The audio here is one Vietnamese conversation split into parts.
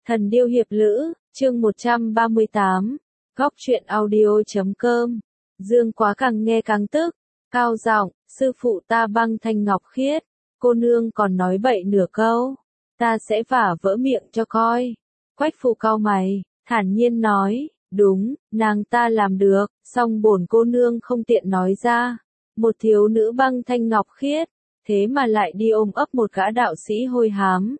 Thần điêu hiệp lữ, chương 138, góc truyện audio.com. Dương Quá càng nghe càng tức, cao giọng, sư phụ ta băng thanh ngọc khiết, cô nương còn nói bậy nửa câu, ta sẽ vả vỡ miệng cho coi. Quách Phù cau mày, thản nhiên nói, đúng, nàng ta làm được, song bổn cô nương không tiện nói ra. Một thiếu nữ băng thanh ngọc khiết, thế mà lại đi ôm ấp một gã đạo sĩ hôi hám.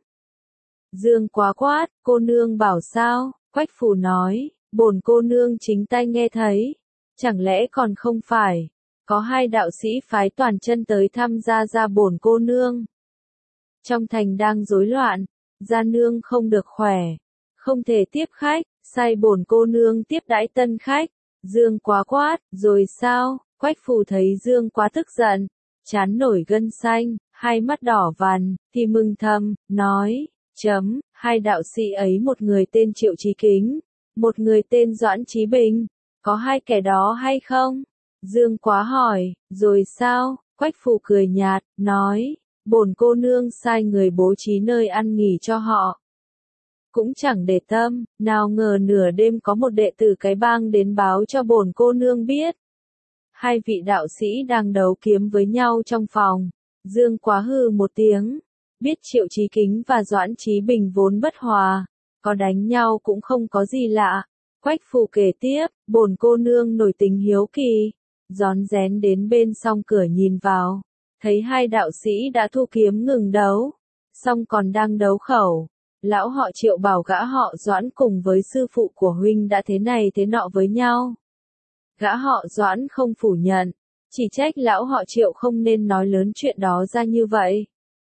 Dương Quá quát, cô nương bảo sao? Quách Phù nói, bổn cô nương chính tai nghe thấy. Chẳng lẽ còn không phải, có hai đạo sĩ phái toàn chân tới thăm gia bổn cô nương. Trong thành đang rối loạn, gia nương không được khỏe, không thể tiếp khách, sai bổn cô nương tiếp đãi tân khách. Dương Quá quát, rồi sao? Quách Phù thấy Dương Quá tức giận, trán nổi gân xanh, hai mắt đỏ vằn, thì mừng thầm, nói, hai đạo sĩ ấy một người tên Triệu Chí Kính, một người tên Doãn Chí Bình, có hai kẻ đó hay không? Dương Quá hỏi, rồi sao? Quách Phù cười nhạt, nói, bổn cô nương sai người bố trí nơi ăn nghỉ cho họ. Cũng chẳng để tâm, nào ngờ nửa đêm có một đệ tử cái bang đến báo cho bổn cô nương biết. Hai vị đạo sĩ đang đấu kiếm với nhau trong phòng. Dương Quá hừ một tiếng, biết Triệu Chí Kính và Doãn Chí Bình vốn bất hòa, có đánh nhau cũng không có gì lạ. Quách Phù kể tiếp, bổn cô nương nổi tình hiếu kỳ, rón rén đến bên song cửa nhìn vào, thấy hai đạo sĩ đã thu kiếm ngừng đấu, song còn đang đấu khẩu. Lão họ Triệu bảo gã họ Doãn cùng với sư phụ của huynh đã thế này thế nọ với nhau. Gã họ Doãn không phủ nhận, chỉ trách lão họ Triệu không nên nói lớn chuyện đó ra như vậy.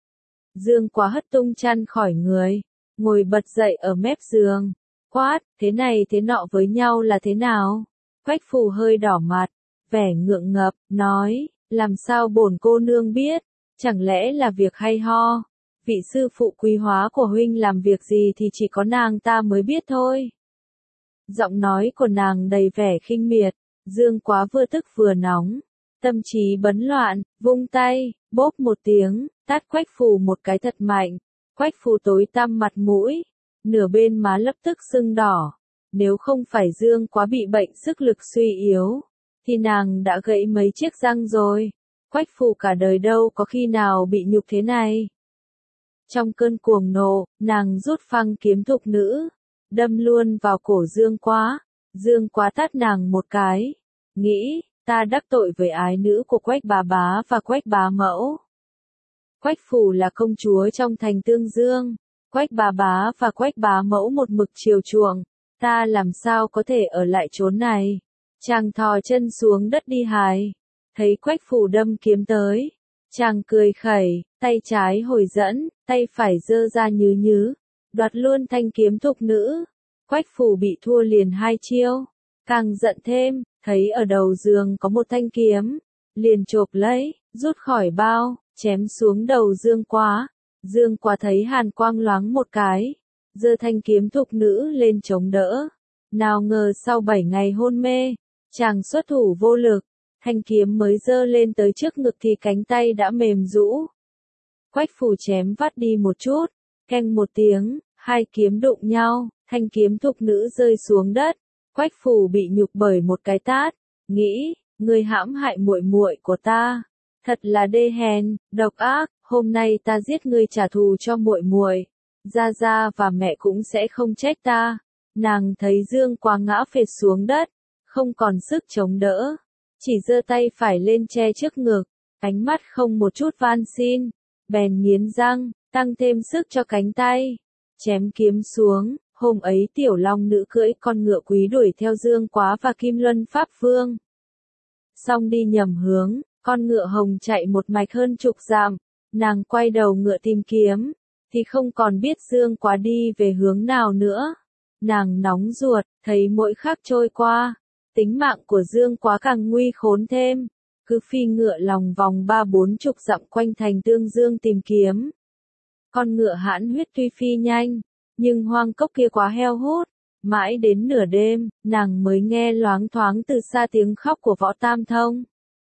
Dương Quá hất tung chăn khỏi người, ngồi bật dậy ở mép giường, quát, thế này thế nọ với nhau là thế nào? Quách Phù hơi đỏ mặt, vẻ ngượng ngập, nói, làm sao bổn cô nương biết, chẳng lẽ là việc hay ho? Vị sư phụ quý hóa của huynh làm việc gì thì chỉ có nàng ta mới biết thôi. Giọng nói của nàng đầy vẻ khinh miệt, Dương Quá vừa tức vừa nóng, tâm trí bấn loạn, vung tay, bốp một tiếng, tát Quách Phù một cái thật mạnh. Quách Phù tối tăm mặt mũi, nửa bên má lập tức sưng đỏ. Nếu không phải Dương Quá bị bệnh sức lực suy yếu, thì nàng đã gãy mấy chiếc răng rồi. Quách Phù cả đời đâu có khi nào bị nhục thế này. Trong cơn cuồng nộ, nàng rút phăng kiếm thục nữ, đâm luôn vào cổ Dương Quá. Dương Quá tát nàng một cái, nghĩ, ta đắc tội với ái nữ của Quách bá bá và Quách bá mẫu. Quách Phù là công chúa trong thành Tương Dương, Quách bá bá và Quách bá mẫu một mực chiều chuộng, ta làm sao có thể ở lại chốn này. Chàng thò chân xuống đất đi hài, thấy Quách Phù đâm kiếm tới, chàng cười khẩy, tay trái hồi dẫn, tay phải giơ ra nhứ, đoạt luôn thanh kiếm thục nữ. Quách Phù bị thua liền hai chiêu, càng giận thêm, thấy ở đầu giường có một thanh kiếm, liền chộp lấy, rút khỏi bao, chém xuống đầu Dương Quá. Dương Quá thấy hàn quang loáng một cái, giơ thanh kiếm thục nữ lên chống đỡ. Nào ngờ sau 7 ngày hôn mê, chàng xuất thủ vô lực, thanh kiếm mới giơ lên tới trước ngực thì cánh tay đã mềm rũ. Quách Phù chém vắt đi một chút, keng một tiếng, hai kiếm đụng nhau, thanh kiếm thục nữ rơi xuống đất. Quách Phù bị nhục bởi một cái tát, nghĩ, ngươi hãm hại muội muội của ta, thật là đê hèn, độc ác, hôm nay ta giết ngươi trả thù cho muội muội, gia và mẹ cũng sẽ không trách ta. Nàng thấy Dương Quá ngã phệt xuống đất, không còn sức chống đỡ, chỉ giơ tay phải lên che trước ngực, ánh mắt không một chút van xin, bèn nghiến răng, tăng thêm sức cho cánh tay, chém kiếm xuống. Hôm ấy Tiểu Long nữ cưỡi con ngựa quý đuổi theo Dương Quá và Kim Luân Pháp Vương. Song đi nhầm hướng, con ngựa hồng chạy một mạch hơn chục dặm, nàng quay đầu ngựa tìm kiếm, thì không còn biết Dương Quá đi về hướng nào nữa. Nàng nóng ruột, thấy mỗi khắc trôi qua, tính mạng của Dương Quá càng nguy khốn thêm, cứ phi ngựa lòng vòng 30-40 dặm quanh thành Tương Dương tìm kiếm. Con ngựa hãn huyết tuy phi nhanh, nhưng hoang cốc kia quá heo hút, mãi đến nửa đêm, nàng mới nghe loáng thoáng từ xa tiếng khóc của Võ Tam Thông.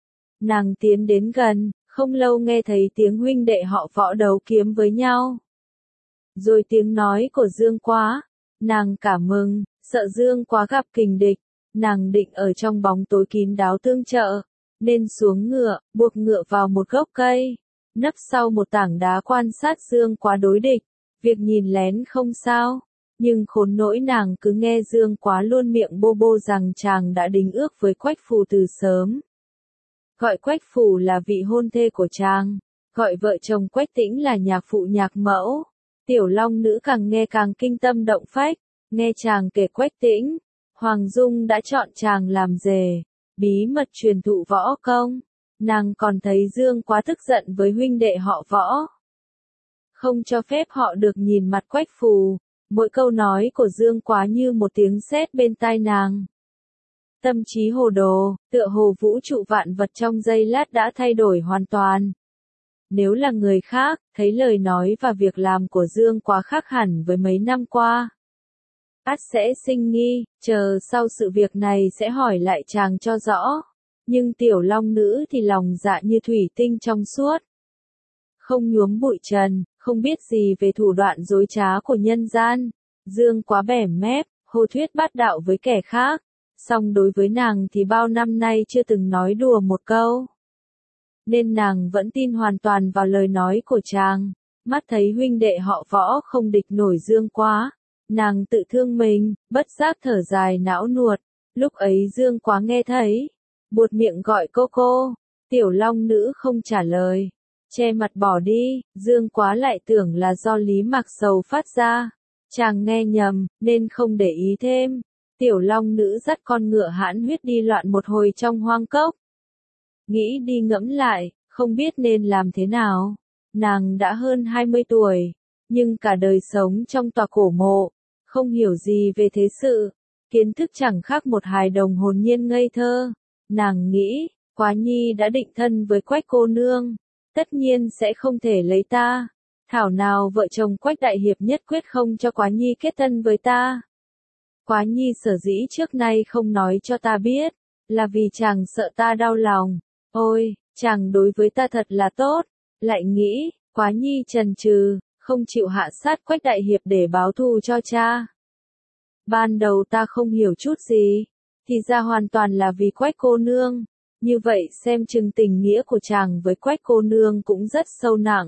Nàng tiến đến gần, không lâu nghe thấy tiếng huynh đệ họ Võ đấu kiếm với nhau. Rồi tiếng nói của Dương Quá, Nàng cả mừng, sợ Dương Quá gặp kình địch, nàng định ở trong bóng tối kín đáo tương trợ, nên xuống ngựa, buộc ngựa vào một gốc cây, nấp sau một tảng đá quan sát Dương Quá đối địch, việc nhìn lén không sao, nhưng khốn nỗi nàng cứ nghe Dương Quá luôn miệng bô bô rằng chàng đã đính ước với Quách Phù từ sớm. Gọi Quách Phù là vị hôn thê của chàng, gọi vợ chồng Quách Tĩnh là nhạc phụ nhạc mẫu. Tiểu Long Nữ càng nghe càng kinh tâm động phách, nghe chàng kể Quách Tĩnh, Hoàng Dung đã chọn chàng làm rể, bí mật truyền thụ võ công, nàng còn thấy Dương Quá tức giận với huynh đệ họ Võ. Không cho phép họ được nhìn mặt Quách Phù, mỗi câu nói của Dương Quá như một tiếng sét bên tai nàng. Tâm trí hồ đồ, tựa hồ vũ trụ vạn vật trong giây lát đã thay đổi hoàn toàn. Nếu là người khác, thấy lời nói và việc làm của Dương Quá khác hẳn với mấy năm qua, ắt sẽ sinh nghi, chờ sau sự việc này sẽ hỏi lại chàng cho rõ. Nhưng Tiểu Long Nữ thì lòng dạ như thủy tinh trong suốt, không nhuốm bụi trần, không biết gì về thủ đoạn dối trá của nhân gian. Dương Quá bẻ mép, hô thuyết bát đạo với kẻ khác, song đối với nàng thì bao năm nay chưa từng nói đùa một câu. Nên nàng vẫn tin hoàn toàn vào lời nói của chàng, mắt thấy huynh đệ họ Võ không địch nổi Dương Quá, nàng tự thương mình, bất giác thở dài não nuột. Lúc ấy Dương Quá nghe thấy, buột miệng gọi cô, Tiểu Long Nữ không trả lời, che mặt bỏ đi. Dương Quá lại tưởng là do Lý Mạc Sầu phát ra, chàng nghe nhầm, nên không để ý thêm. Tiểu Long Nữ dắt con ngựa hãn huyết đi loạn một hồi trong hoang cốc. Nghĩ đi ngẫm lại, không biết nên làm thế nào. Nàng đã hơn 20 tuổi, nhưng cả đời sống trong tòa cổ mộ, không hiểu gì về thế sự, kiến thức chẳng khác một hài đồng hồn nhiên ngây thơ. Nàng nghĩ, Quá Nhi đã định thân với Quách cô nương, tất nhiên sẽ không thể lấy ta. Thảo nào vợ chồng Quách đại hiệp nhất quyết không cho Quá Nhi kết thân với ta. Quá Nhi sở dĩ trước nay không nói cho ta biết, là vì chàng sợ ta đau lòng. Ôi, chàng đối với ta thật là tốt. Lại nghĩ, Quá Nhi chần chừ, không chịu hạ sát Quách đại hiệp để báo thù cho cha. Ban đầu ta không hiểu chút gì, thì ra hoàn toàn là vì Quách cô nương. Như vậy xem chừng tình nghĩa của chàng với Quách cô nương cũng rất sâu nặng.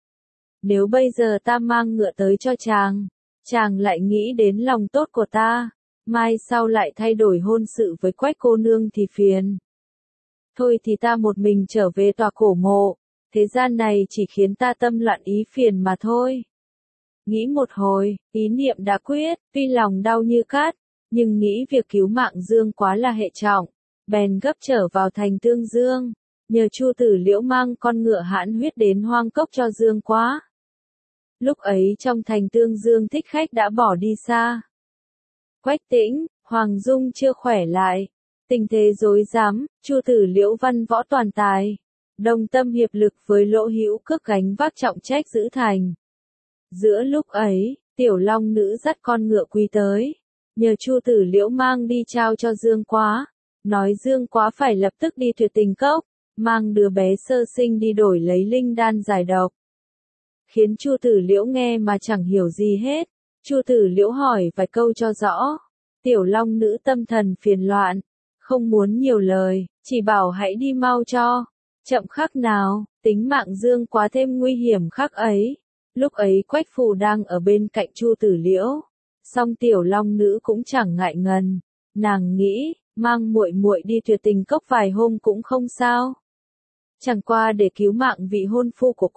Nếu bây giờ ta mang ngựa tới cho chàng, chàng lại nghĩ đến lòng tốt của ta, mai sau lại thay đổi hôn sự với Quách cô nương thì phiền. Thôi thì ta một mình trở về tòa cổ mộ, thế gian này chỉ khiến ta tâm loạn ý phiền mà thôi. Nghĩ một hồi, ý niệm đã quyết, tuy lòng đau như cát, nhưng nghĩ việc cứu mạng Dương Quá là hệ trọng, bèn gấp trở vào thành Tương Dương, nhờ Chu Tử Liễu mang con ngựa hãn huyết đến hoang cốc cho Dương Quá. Lúc ấy trong thành Tương Dương thích khách đã bỏ đi xa. Quách Tĩnh, Hoàng Dung chưa khỏe lại, tình thế rối rắm, Chu Tử Liễu văn võ toàn tài, đồng tâm hiệp lực với Lỗ Hữu Cước gánh vác trọng trách giữ thành. Giữa lúc ấy, Tiểu Long Nữ dắt con ngựa quý tới, nhờ Chu Tử Liễu mang đi trao cho Dương Quá, nói Dương Quá phải lập tức đi Tuyệt Tình Cốc, mang đứa bé sơ sinh đi đổi lấy linh đan giải độc. Khiến Chu Tử Liễu nghe mà chẳng hiểu gì hết. Chu Tử Liễu hỏi vài câu cho rõ. Tiểu Long Nữ tâm thần phiền loạn, không muốn nhiều lời, chỉ bảo hãy đi mau cho. Chậm khắc nào, tính mạng Dương Quá thêm nguy hiểm khắc ấy. Lúc ấy Quách Phù đang ở bên cạnh Chu Tử Liễu, song Tiểu Long Nữ cũng chẳng ngại ngần, nàng nghĩ, mang muội muội đi Tuyệt Tình Cốc vài hôm cũng không sao. Chẳng qua để cứu mạng vị hôn phu của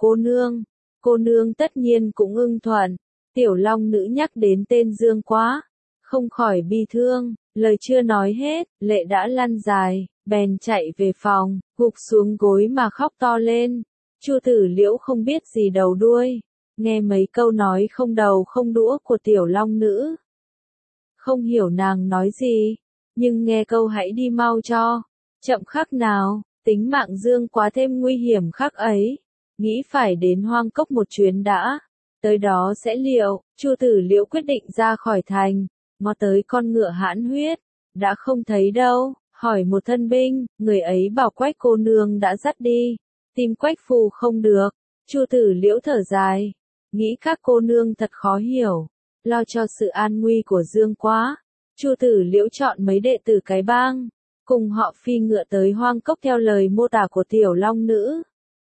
cô nương tất nhiên cũng ưng thuận. Tiểu Long Nữ nhắc đến tên Dương Quá, không khỏi bi thương, lời chưa nói hết, lệ đã lăn dài, bèn chạy về phòng, gục xuống gối mà khóc to lên. Chu Tử Liễu không biết gì đầu đuôi, nghe mấy câu nói không đầu không đũa của Tiểu Long Nữ. Không hiểu nàng nói gì, nhưng nghe câu hãy đi mau cho, chậm khắc nào, tính mạng Dương Quá thêm nguy hiểm khắc ấy, nghĩ phải đến hoang cốc một chuyến đã, tới đó sẽ liệu. Chu Tử Liễu quyết định ra khỏi thành, ngó tới con ngựa hãn huyết, đã không thấy đâu, hỏi một thân binh, người ấy bảo Quách cô nương đã dắt đi, tìm Quách Phù không được. Chu Tử Liễu thở dài, nghĩ các cô nương thật khó hiểu, lo cho sự an nguy của Dương Quá. Chu Tử Liễu chọn mấy đệ tử cái bang, cùng họ phi ngựa tới Hoang Cốc theo lời mô tả của Tiểu Long Nữ.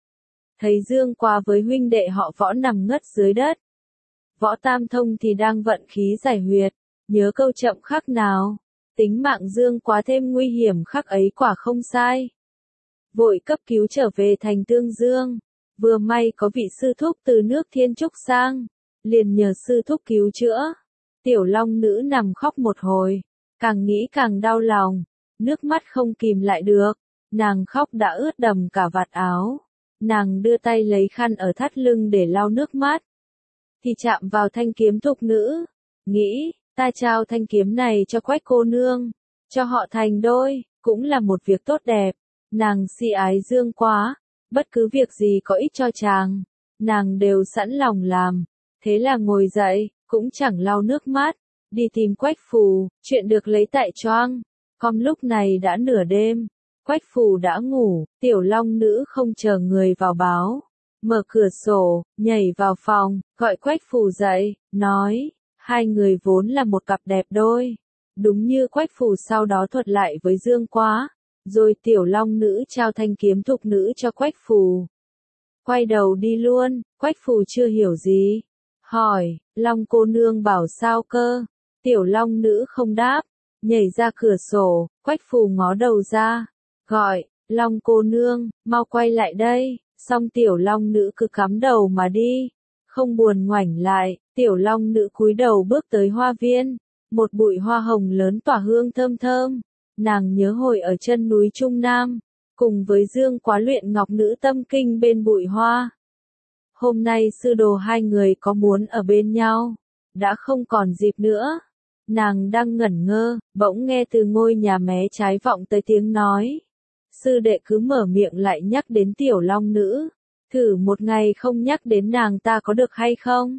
Thấy Dương Quá với huynh đệ họ Võ nằm ngất dưới đất. Võ Tam Thông thì đang vận khí giải huyệt, nhớ câu chậm khắc nào, tính mạng Dương Quá thêm nguy hiểm khắc ấy quả không sai. Vội cấp cứu trở về thành Tương Dương, vừa may có vị sư thúc từ nước Thiên Trúc sang, liền nhờ sư thúc cứu chữa. Tiểu Long Nữ nằm khóc một hồi, càng nghĩ càng đau lòng, nước mắt không kìm lại được, nàng khóc đã ướt đầm cả vạt áo. Nàng đưa tay lấy khăn ở thắt lưng để lau nước mắt, thì chạm vào thanh kiếm thục nữ, nghĩ, ta trao thanh kiếm này cho Quách cô nương, cho họ thành đôi, cũng là một việc tốt đẹp. Nàng si ái Dương Quá, bất cứ việc gì có ích cho chàng, nàng đều sẵn lòng làm. Thế là ngồi dậy, cũng chẳng lau nước mắt, đi tìm Quách Phù, chuyện được lấy tại choang. Còn lúc này đã nửa đêm, Quách Phù đã ngủ, Tiểu Long Nữ không chờ người vào báo, mở cửa sổ, nhảy vào phòng, gọi Quách Phù dậy, nói, hai người vốn là một cặp đẹp đôi. Đúng như Quách Phù sau đó thuật lại với Dương Quá, rồi Tiểu Long Nữ trao thanh kiếm thục nữ cho Quách Phù. Quay đầu đi luôn, Quách Phù chưa hiểu gì, hỏi, Long cô nương bảo sao cơ? Tiểu Long Nữ không đáp, nhảy ra cửa sổ, Quách Phù ngó đầu ra, gọi, Long cô nương, mau quay lại đây. Xong Tiểu Long Nữ cứ cắm đầu mà đi, không buồn ngoảnh lại. Tiểu Long Nữ cúi đầu bước tới hoa viên, một bụi hoa hồng lớn tỏa hương thơm thơm. Nàng nhớ hồi ở chân núi Trung Nam, cùng với Dương Quá luyện Ngọc Nữ Tâm Kinh bên bụi hoa. Hôm nay sư đồ hai người có muốn ở bên nhau, đã không còn dịp nữa. Nàng đang ngẩn ngơ, bỗng nghe từ ngôi nhà mé trái vọng tới tiếng nói. Sư đệ cứ mở miệng lại nhắc đến Tiểu Long Nữ, thử một ngày không nhắc đến nàng ta có được hay không?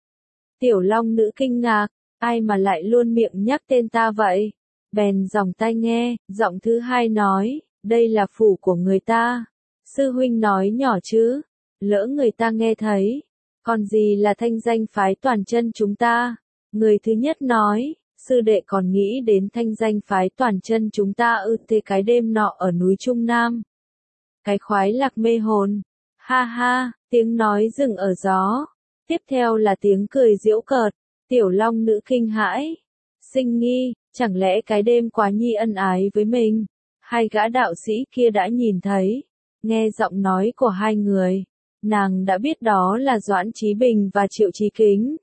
Tiểu Long Nữ kinh ngạc, ai mà lại luôn miệng nhắc tên ta vậy? Bèn dòng tai nghe, giọng thứ hai nói, đây là phủ của người ta. Sư huynh nói nhỏ chứ, lỡ người ta nghe thấy, còn gì là thanh danh phái toàn chân chúng ta? Người thứ nhất nói, sư đệ còn nghĩ đến thanh danh phái toàn chân chúng ta thế cái đêm nọ ở núi Trung Nam. Cái khoái lạc mê hồn. Ha ha, tiếng nói dừng ở gió. Tiếp theo là tiếng cười giễu cợt. Tiểu Long Nữ kinh hãi. Sinh nghi, chẳng lẽ cái đêm Quá Nhi ân ái với mình? Hai gã đạo sĩ kia đã nhìn thấy. Nghe giọng nói của hai người, nàng đã biết đó là Doãn Chí Bình và Triệu Chí Kính.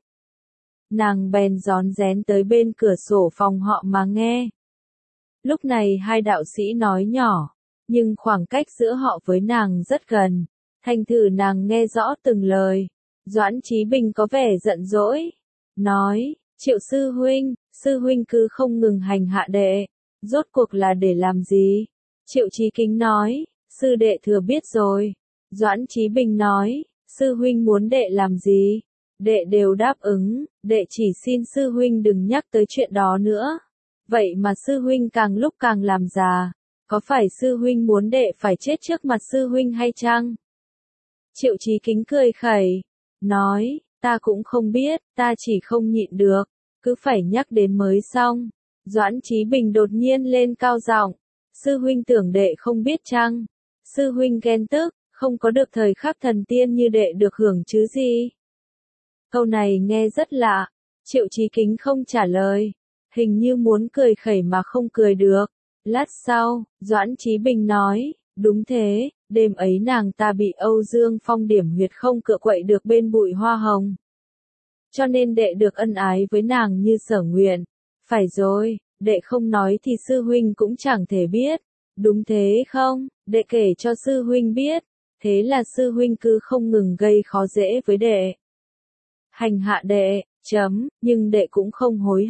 Nàng bèn rón rén tới bên cửa sổ phòng họ mà nghe. Lúc này hai đạo sĩ nói nhỏ, nhưng khoảng cách giữa họ với nàng rất gần, thành thử nàng nghe rõ từng lời. Doãn Chí Bình có vẻ giận dỗi, nói, Triệu sư huynh cứ không ngừng hành hạ đệ, rốt cuộc là để làm gì? Triệu Chí Kính nói, sư đệ thừa biết rồi. Doãn Chí Bình nói, sư huynh muốn đệ làm gì? Đệ đều đáp ứng, đệ chỉ xin sư huynh đừng nhắc tới chuyện đó nữa. Vậy mà sư huynh càng lúc càng làm già, có phải sư huynh muốn đệ phải chết trước mặt sư huynh hay chăng? Triệu Chí Kính cười khẩy, nói, ta cũng không biết, ta chỉ không nhịn được, cứ phải nhắc đến mới xong. Doãn Chí Bình đột nhiên lên cao giọng, sư huynh tưởng đệ không biết chăng? Sư huynh ghen tức, không có được thời khắc thần tiên như đệ được hưởng chứ gì? Câu này nghe rất lạ, Triệu Chí Kính không trả lời, hình như muốn cười khẩy mà không cười được. Lát sau, Doãn Chí Bình nói, đúng thế, đêm ấy nàng ta bị Âu Dương Phong điểm huyệt không cựa quậy được bên bụi hoa hồng. Cho nên đệ được ân ái với nàng như sở nguyện. Phải rồi, đệ không nói thì sư huynh cũng chẳng thể biết. Đúng thế không, đệ kể cho sư huynh biết. Thế là sư huynh cứ không ngừng gây khó dễ với đệ. Hành hạ đệ, nhưng đệ cũng không hối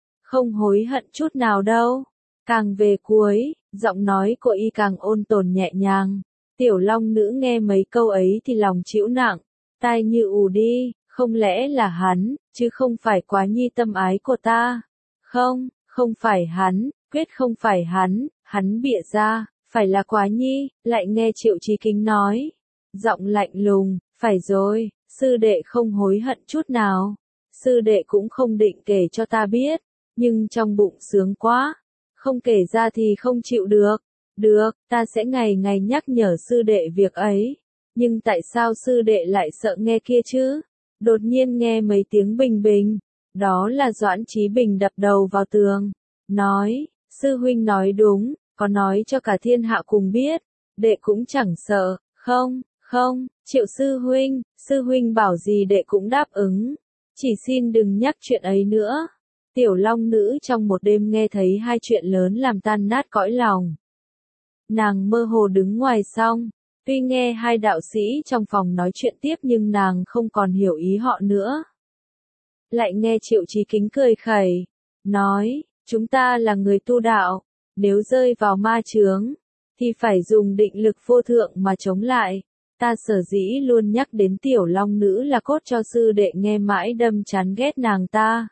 hận chút nào đâu. Càng về cuối, giọng nói của y càng ôn tồn nhẹ nhàng. Tiểu Long Nữ nghe mấy câu ấy thì lòng chịu nặng, tai như ù đi, không lẽ là hắn, chứ không phải Quá Nhi tâm ái của ta. Không phải hắn, quyết không phải hắn bịa ra, phải là Quá Nhi. Lại nghe Triệu Chí Kính nói, giọng lạnh lùng, phải rồi, sư đệ không hối hận chút nào. sư đệ cũng không định kể cho ta biết, nhưng trong bụng sướng quá, không kể ra thì không chịu được. Được, ta sẽ ngày ngày nhắc nhở sư đệ việc ấy. Nhưng tại sao sư đệ lại sợ nghe kia chứ? Đột nhiên nghe mấy tiếng bình bình. Đó là Doãn Chí Bình đập đầu vào tường. Nói, sư huynh nói đúng, có nói cho cả thiên hạ cùng biết. Đệ cũng chẳng sợ, không, không, Triệu sư huynh bảo gì đệ cũng đáp ứng. Chỉ xin đừng nhắc chuyện ấy nữa. Tiểu Long Nữ trong một đêm nghe thấy hai chuyện lớn làm tan nát cõi lòng. Nàng mơ hồ đứng ngoài xong, tuy nghe hai đạo sĩ trong phòng nói chuyện tiếp nhưng nàng không còn hiểu ý họ nữa. Lại nghe Triệu Chí Kính cười khẩy, nói, chúng ta là người tu đạo, nếu rơi vào ma chướng, thì phải dùng định lực vô thượng mà chống lại. Ta sở dĩ luôn nhắc đến Tiểu Long Nữ là cốt cho sư đệ nghe mãi đâm chán ghét nàng ta.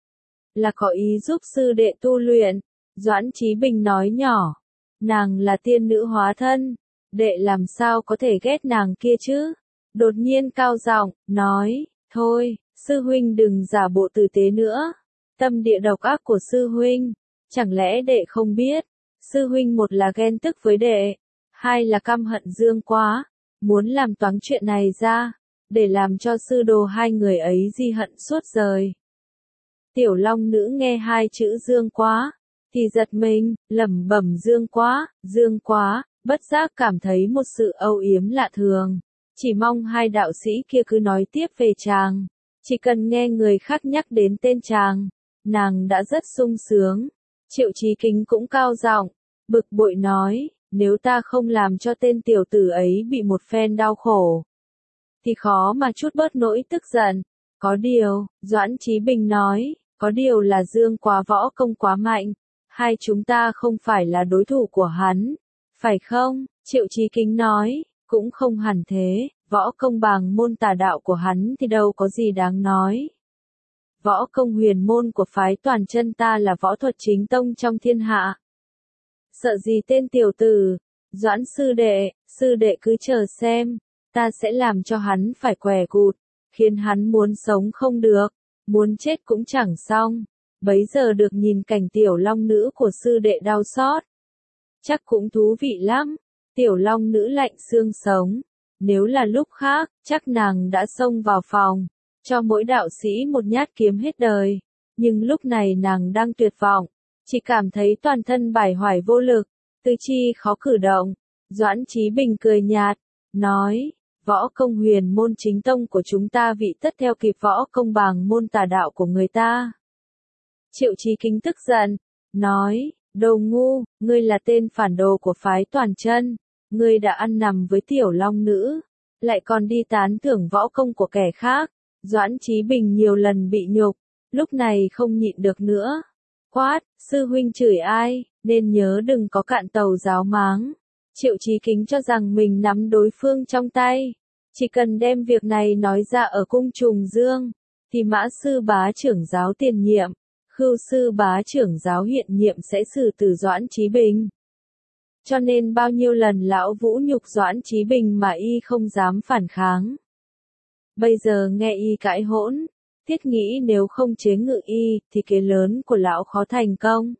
Là có ý giúp sư đệ tu luyện. Doãn Chí Bình nói nhỏ, nàng là tiên nữ hóa thân, đệ làm sao có thể ghét nàng kia chứ? Đột nhiên cao giọng, nói, thôi, sư huynh đừng giả bộ tử tế nữa. Tâm địa độc ác của sư huynh, chẳng lẽ đệ không biết? Sư huynh một là ghen tức với đệ, hai là căm hận Dương Quá, muốn làm toáng chuyện này ra, để làm cho sư đồ hai người ấy di hận suốt đời. Tiểu Long Nữ nghe hai chữ Dương Quá, thì giật mình, lẩm bẩm Dương Quá, bất giác cảm thấy một sự âu yếm lạ thường. Chỉ mong hai đạo sĩ kia cứ nói tiếp về chàng. Chỉ cần nghe người khác nhắc đến tên chàng, nàng đã rất sung sướng. Triệu Chí Kính cũng cao giọng, bực bội nói, nếu ta không làm cho tên tiểu tử ấy bị một phen đau khổ, thì khó mà chút bớt nỗi tức giận. Có điều, Doãn Chí Bình nói, có điều là Dương Quá võ công quá mạnh, hai chúng ta không phải là đối thủ của hắn, phải không? Triệu Chí Kính nói, cũng không hẳn thế, võ công bàng môn tà đạo của hắn thì đâu có gì đáng nói. Võ công huyền môn của phái Toàn Chân ta là võ thuật chính tông trong thiên hạ. Sợ gì tên tiểu tử? Doãn sư đệ cứ chờ xem, ta sẽ làm cho hắn phải què cụt, khiến hắn muốn sống không được, muốn chết cũng chẳng xong. Bấy giờ được nhìn cảnh Tiểu Long Nữ của sư đệ đau xót, chắc cũng thú vị lắm. Tiểu Long Nữ lạnh xương sống, nếu là lúc khác, chắc nàng đã xông vào phòng, cho mỗi đạo sĩ một nhát kiếm hết đời. Nhưng lúc này nàng đang tuyệt vọng, chỉ cảm thấy toàn thân bải hoài vô lực, tứ chi khó cử động. Doãn Chí Bình cười nhạt, nói, võ công huyền môn chính tông của chúng ta vị tất theo kịp võ công bàng môn tà đạo của người ta. Triệu Chí Kính tức giận, nói, đồ ngu, ngươi là tên phản đồ của phái Toàn Chân, ngươi đã ăn nằm với Tiểu Long Nữ, lại còn đi tán thưởng võ công của kẻ khác. Doãn Chí Bình nhiều lần bị nhục, lúc này không nhịn được nữa. Quát, sư huynh chửi ai, nên nhớ đừng có cạn tàu giáo máng. Triệu Chí Kính cho rằng mình nắm đối phương trong tay, chỉ cần đem việc này nói ra ở cung Trùng Dương, thì Mã sư bá trưởng giáo tiền nhiệm, Khưu sư bá trưởng giáo hiện nhiệm sẽ xử tử Doãn Chí Bình. Cho nên bao nhiêu lần lão vũ nhục Doãn Chí Bình mà y không dám phản kháng. Bây giờ nghe y cãi hỗn, thiết nghĩ nếu không chế ngự y, thì kế lớn của lão khó thành công.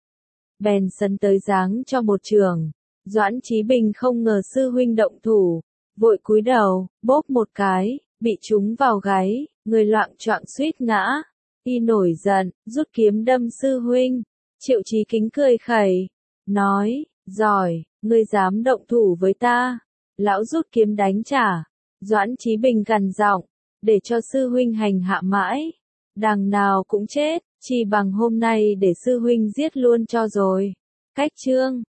Bèn sấn tới giáng cho một trường. Doãn Chí Bình không ngờ sư huynh động thủ, vội cúi đầu, bóp một cái, bị trúng vào gáy, người loạng choạng suýt ngã. Y nổi giận, rút kiếm đâm sư huynh. Triệu Chí Kính cười khẩy, nói, giỏi, ngươi dám động thủ với ta. Lão rút kiếm đánh trả. Doãn Chí Bình gằn giọng, để cho sư huynh hành hạ mãi, đằng nào cũng chết, chỉ bằng hôm nay để sư huynh giết luôn cho rồi. Cách chương